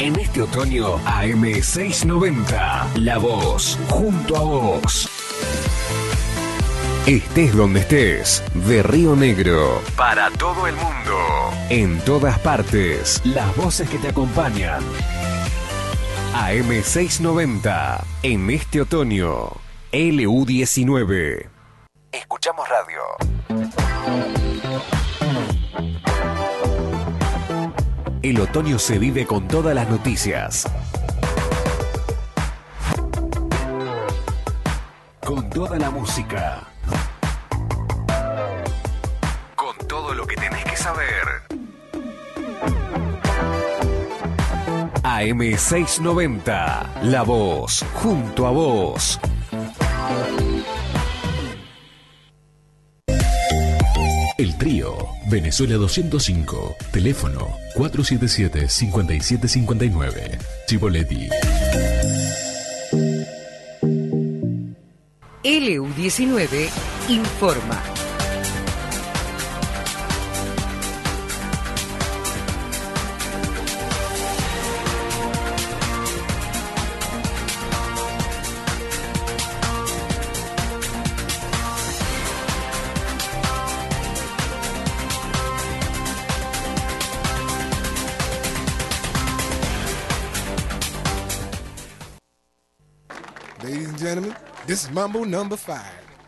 En este otoño, AM690. La Voz, junto a vos. Estés donde estés, de Río Negro, para todo el mundo, en todas partes, las voces que te acompañan. AM690, en este otoño, LU19. Escuchamos radio. El otoño se vive con todas las noticias. Con toda la música. Con todo lo que tenés que saber. AM690, La Voz, junto a vos. El Trío, Venezuela 205, teléfono 477-5759, Chipoletti. LU19 informa. Ladies and gentlemen, this is Mambo number 5.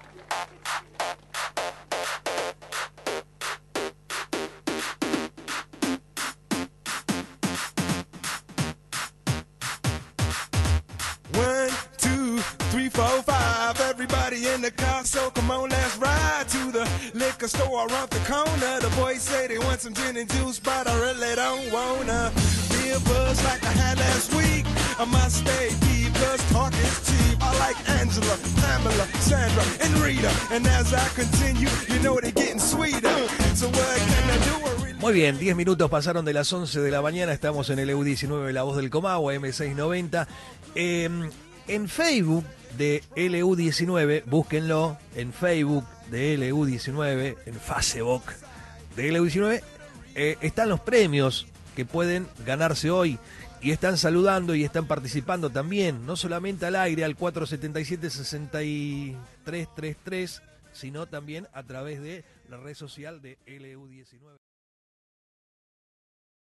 One, two, three, four, five. Everybody in the car, so come on, let's ride to the liquor store around the corner. The boys say they want some gin and juice, but I really don't wanna be a buzz like I had last week. I must stay deep, cause talk is cheap. I like Angela, Pamela, Sandra, and Rita. And as I continue, you know they're getting sweeter. So what can I do? Muy bien, 10 minutos pasaron de las 11 de la mañana, estamos en el EU19, La Voz del Comahue, M690. En Facebook de LU19, búsquenlo, en Facebook de LU19, en Facebook de LU19, están los premios que pueden ganarse hoy. Y están saludando y están participando también, no solamente al aire al 477-6333, sino también a través de la red social de LU19.